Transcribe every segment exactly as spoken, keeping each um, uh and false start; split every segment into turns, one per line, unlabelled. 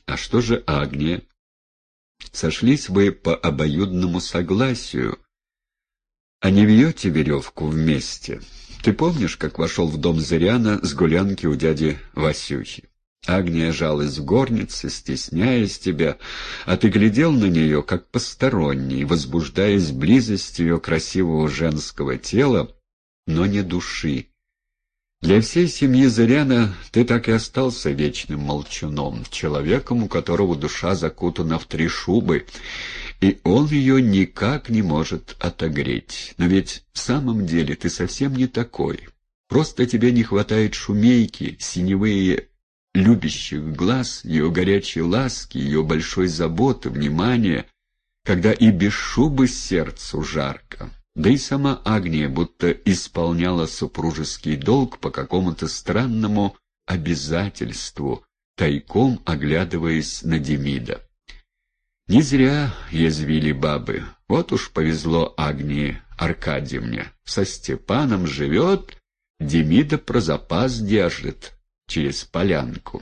А что же Агния? Сошлись вы по обоюдному согласию, а не вьете веревку вместе. Ты помнишь, как вошел в дом Зыряна с гулянки у дяди Васюхи? Агния жалась в горнице, стесняясь тебя, а ты глядел на нее, как посторонний, возбуждаясь близостью ее красивого женского тела, но не души. Для всей семьи Зыряна ты так и остался вечным молчуном, человеком, у которого душа закутана в три шубы, и он ее никак не может отогреть. Но ведь в самом деле ты совсем не такой. Просто тебе не хватает шумейки, синевые любящих глаз, ее горячей ласки, ее большой заботы, внимания, когда и без шубы сердцу жарко. Да и сама Агния будто исполняла супружеский долг по какому-то странному обязательству, тайком оглядываясь на Демида. Не зря язвили бабы. Вот уж повезло Агнии Аркадьевне. Со Степаном живет, Демида про запас держит через полянку.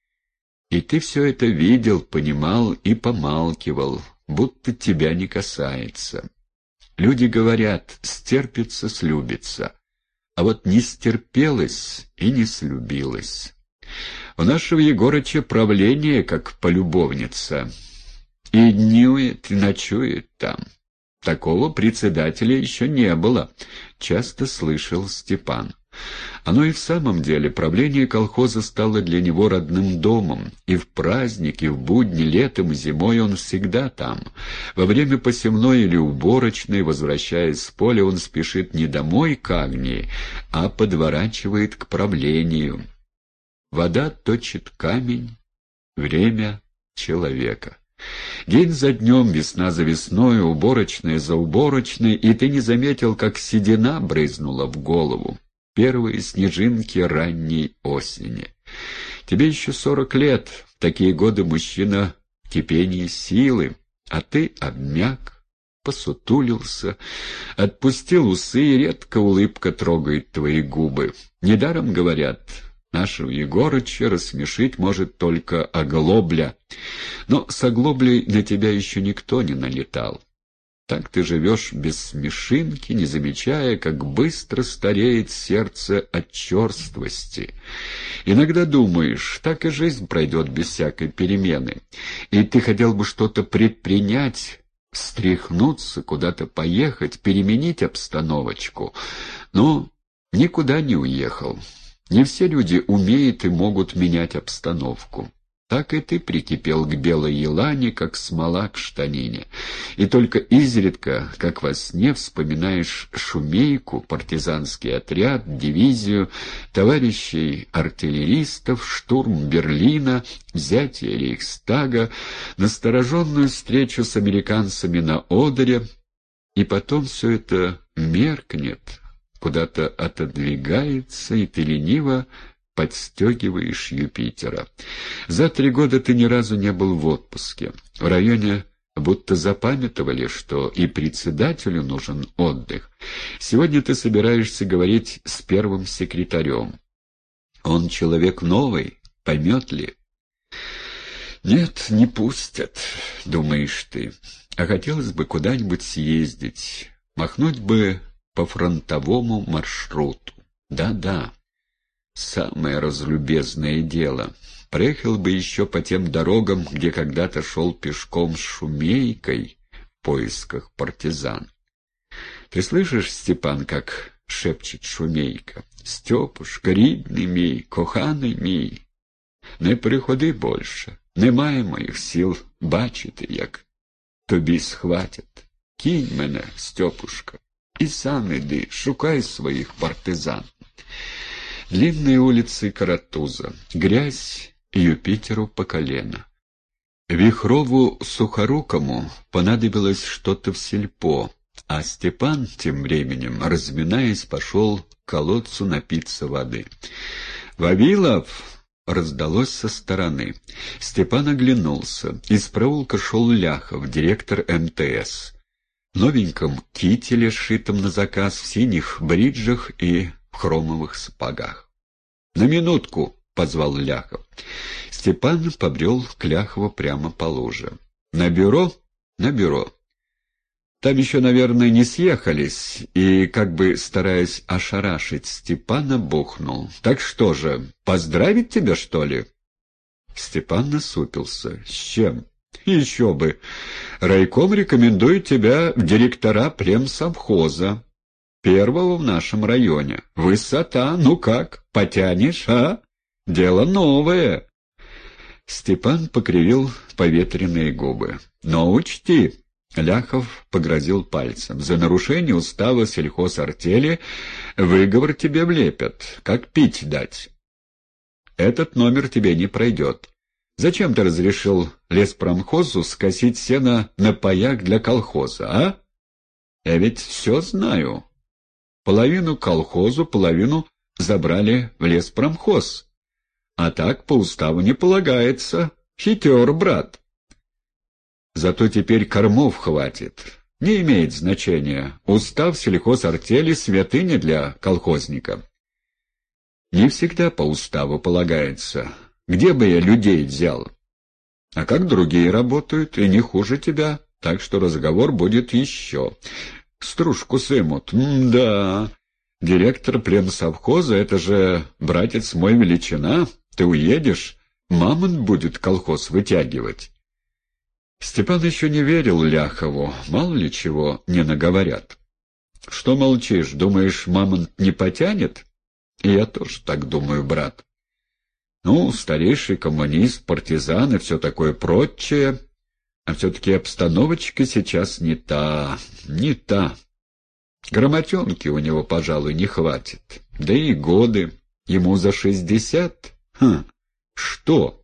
И ты все это видел, понимал и помалкивал, будто тебя не касается. Люди говорят, стерпится, слюбится, а вот не стерпелась и не слюбилась. У нашего Егорыча правление как полюбовница, и днюет, и ночует там. Такого председателя еще не было, часто слышал Степан. Оно и в самом деле, правление колхоза стало для него родным домом, и в праздники, в будни, летом и зимой он всегда там. Во время посевной или уборочной, возвращаясь с поля, он спешит не домой к Агнии, а подворачивает к правлению. Вода точит камень, время — человека. День за днем, весна за весной, уборочная за уборочной, и ты не заметил, как седина брызнула в голову. Первые снежинки ранней осени. Тебе еще сорок лет, в такие годы мужчина в кипении силы, а ты обмяк, посутулился, отпустил усы, и редко улыбка трогает твои губы. Недаром говорят, нашего Егорыча рассмешить может только оглобля, но с оглоблей на тебя еще никто не налетал. Так ты живешь без смешинки, не замечая, как быстро стареет сердце от черствости. Иногда думаешь, так и жизнь пройдет без всякой перемены, и ты хотел бы что-то предпринять, встряхнуться, куда-то поехать, переменить обстановочку, но никуда не уехал. Не все люди умеют и могут менять обстановку. Так и ты прикипел к белой елане, как смола к штанине, и только изредка, как во сне, вспоминаешь шумейку, партизанский отряд, дивизию, товарищей артиллеристов, штурм Берлина, взятие Рейхстага, настороженную встречу с американцами на Одере, и потом все это меркнет, куда-то отодвигается, и ты лениво подстегиваешь Юпитера. За три года ты ни разу не был в отпуске. В районе будто запамятовали, что и председателю нужен отдых. Сегодня ты собираешься говорить с первым секретарем. Он человек новый, поймет ли? Нет, не пустят, думаешь ты. А хотелось бы куда-нибудь съездить, махнуть бы по фронтовому маршруту. Да-да. Самое разлюбезное дело. Проехал бы еще по тем дорогам, где когда-то шел пешком с Шумейкой в поисках партизан. Ты слышишь, Степан, как шепчет Шумейка? «Степушка, рідний мій, коханий мій, не приходи більше, немає моїх сил бачити, як тобі схватять. Кинь мене, Степушка, і сам іди, шукай своїх партизан». Длинные улицы Каратуза, грязь Юпитеру по колено. Вихрову Сухорукому понадобилось что-то в сельпо, а Степан тем временем, разминаясь, пошел к колодцу напиться воды. «Вавилов!» — раздалось со стороны. Степан оглянулся. Из проулка шел Ляхов, директор эм тэ эс. В новеньком кителе, сшитом на заказ, в синих бриджах и в хромовых сапогах. «На минутку!» — позвал Ляхов. Степан побрел к Ляхову прямо по луже. «На бюро? На бюро. Там еще, наверное, не съехались», и, как бы стараясь ошарашить Степана, бухнул. «Так что же, поздравить тебя, что ли?» Степан насупился. «С чем?» «Еще бы. Райком рекомендует тебя в директора племсовхоза. Первого в нашем районе. Высота, ну как, потянешь, а? Дело новое». Степан покривил поветренные губы. «Но учти», — Ляхов погрозил пальцем, — «за нарушение устава сельхозартели выговор тебе влепят, как пить дать. Этот номер тебе не пройдет. Зачем ты разрешил леспромхозу скосить сено на паях для колхоза, а? Я ведь все знаю. Половину колхозу, половину забрали в леспромхоз. А так по уставу не полагается. Хитер, брат. Зато теперь кормов хватит. Не имеет значения. Устав сельхозартели — святыня для колхозника. Не всегда по уставу полагается. Где бы я людей взял? А как другие работают, и не хуже тебя, так что разговор будет еще. Стружку сымут. М-да. Директор племсовхоза — это же, братец мой, величина. Ты уедешь, мамонт будет колхоз вытягивать. Степан еще не верил Ляхову, мало ли чего не наговорят. Что молчишь, думаешь, мамонт не потянет? И я тоже так думаю, брат. Ну, старейший коммунист, партизан и все такое прочее. А все-таки обстановочка сейчас не та, не та. Грамотенки у него, пожалуй, не хватит. Да и годы. Ему за шестьдесят. Хм, что?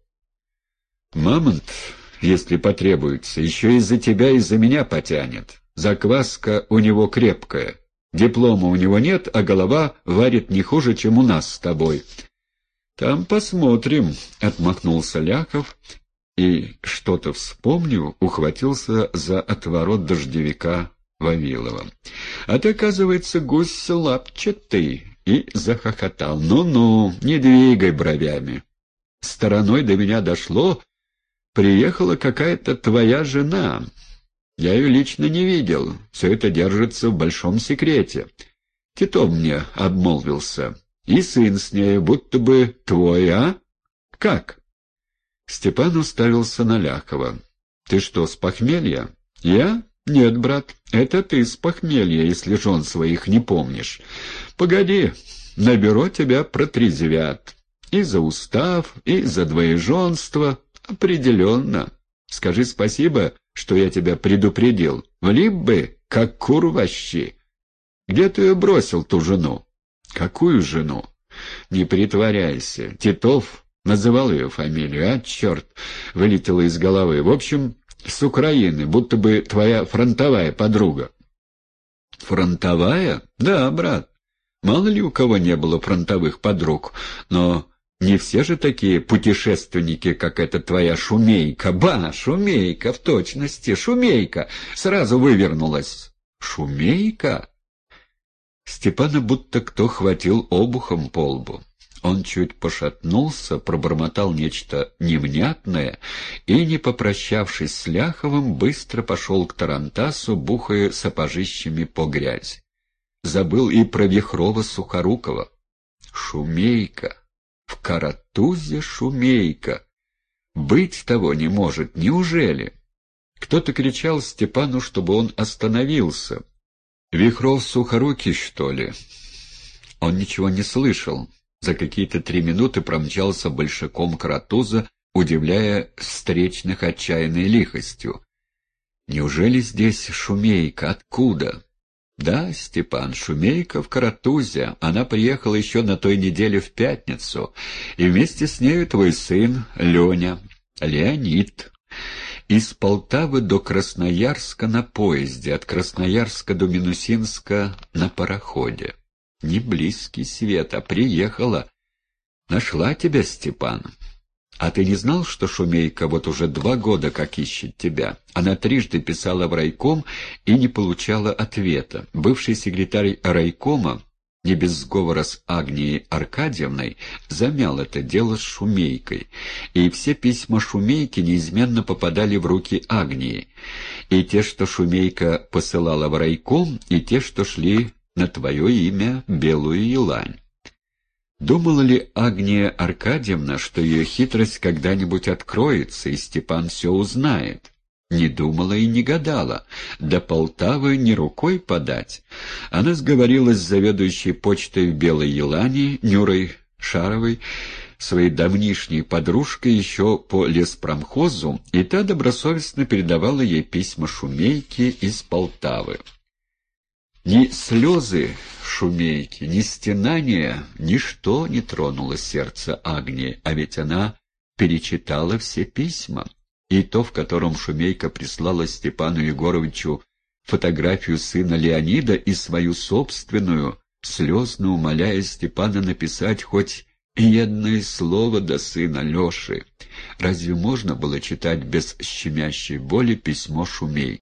Мамонт, если потребуется, еще из-за тебя, из-за меня потянет. Закваска у него крепкая. Диплома у него нет, а голова варит не хуже, чем у нас с тобой. «Там посмотрим», — отмахнулся Ляхов и, что-то вспомнив, ухватился за отворот дождевика Вавилова. «А ты, оказывается, гусь лапчатый», и захохотал. «Ну-ну, не двигай бровями. Стороной до меня дошло, приехала какая-то твоя жена. Я ее лично не видел, все это держится в большом секрете. Титов мне обмолвился». И сын с ней, будто бы твой, а? Как? Степан уставился на Ляхова. Ты что, с похмелья? Я? Нет, брат, это ты с похмелья, если жен своих не помнишь. Погоди, на бюро тебя протрезвят. И за устав, и за двоеженство. Определенно. Скажи спасибо, что я тебя предупредил. Влип бы, как кур в щи. Где ты ее бросил, ту жену? «Какую жену?» «Не притворяйся. Титов называл ее фамилию. А, черт!» — вылетело из головы. «В общем, с Украины, будто бы твоя фронтовая подруга». «Фронтовая? Да, брат. Мало ли у кого не было фронтовых подруг. Но не все же такие путешественники, как эта твоя Шумейка. Ба, Шумейка, в точности, Шумейка!» Сразу вывернулась. «Шумейка?» Степана будто кто хватил обухом по лбу. Он чуть пошатнулся, пробормотал нечто невнятное и, не попрощавшись с Ляховым, быстро пошел к тарантасу, бухая сапожищами по грязи. Забыл и про Вихрова-Сухорукова. Шумейка! В Каратузе Шумейка! Быть того не может, неужели? Кто-то кричал Степану, чтобы он остановился. «Вихров-Сухорукий, что ли?» Он ничего не слышал. За какие-то три минуты промчался большаком Каратуза, удивляя встречных отчаянной лихостью. «Неужели здесь Шумейка? Откуда?» «Да, Степан, Шумейка в Каратузе. Она приехала еще на той неделе в пятницу. И вместе с нею твой сын Леня, Леонид». Из Полтавы до Красноярска на поезде, от Красноярска до Минусинска на пароходе. Не близкий свет, а приехала. Нашла тебя, Степан. А ты не знал, что Шумейка вот уже два года как ищет тебя? Она трижды писала в райком и не получала ответа. Бывший секретарь райкома не без сговора с Агнией Аркадьевной, замял это дело с Шумейкой, и все письма Шумейки неизменно попадали в руки Агнии, и те, что Шумейка посылала в райком, и те, что шли на твое имя Белую Елань. Думала ли Агния Аркадьевна, что ее хитрость когда-нибудь откроется, и Степан все узнает? Не думала и не гадала. До Полтавы не рукой подать. Она сговорилась с заведующей почтой в Белой Елане, Нюрой Шаровой, своей давнишней подружкой еще по леспромхозу, и та добросовестно передавала ей письма Шумейки из Полтавы. Ни слезы Шумейки, ни стенания, ничто не тронуло сердце Агнии, а ведь она перечитала все письма. И то, в котором Шумейка прислала Степану Егоровичу фотографию сына Леонида и свою собственную, слезно умоляя Степана написать хоть и одно слово до сына Леши. Разве можно было читать без щемящей боли письмо Шумейки?